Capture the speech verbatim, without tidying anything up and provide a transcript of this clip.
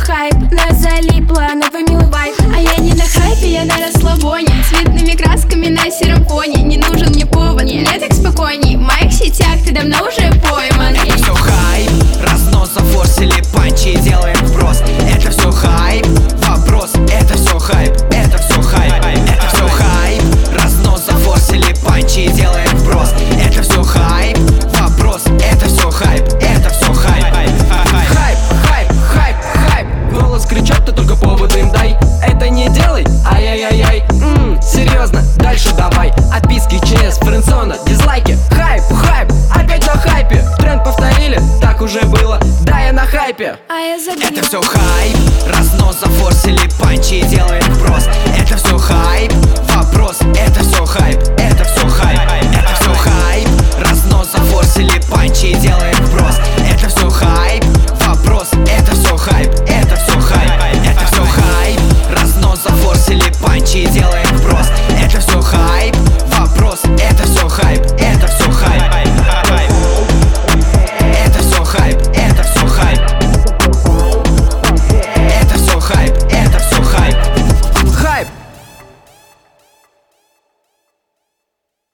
хайп, нас залипло, новый милый вайб. А я не на хайпе, я на расслабоне, цветными красками на сером фоне. Не нужен мне повод, мне так спокойней. В моих сетях ты давно уже пойман. Это все хайп, разнос зафорсили панчи и делаем вброс. Это все хайп, вопрос, это все хайп, это все хайп, это все хайп, разнос зафорсили панчи и делаем вброс. Это все хайп, вопрос, это все хайп, это все хайп. Хайп, хайп, хайп, хайп. Голос кричат, ты только повод им дай. Это не делай, ай-яй-яй-яй. Ммм, серьезно, дальше давай. Отписки, ЧС, френдзона, дизлайки. Хайп, хайп, опять на хайпе. Тренд повторили, так уже было. Да, я на хайпе. А я забила. Это все хайп, разнос зафорсили панчи и делаем вброс. Это все хайп, вопрос, это все хайп, это все хайп, это все хайп, разнос зафорсили панчи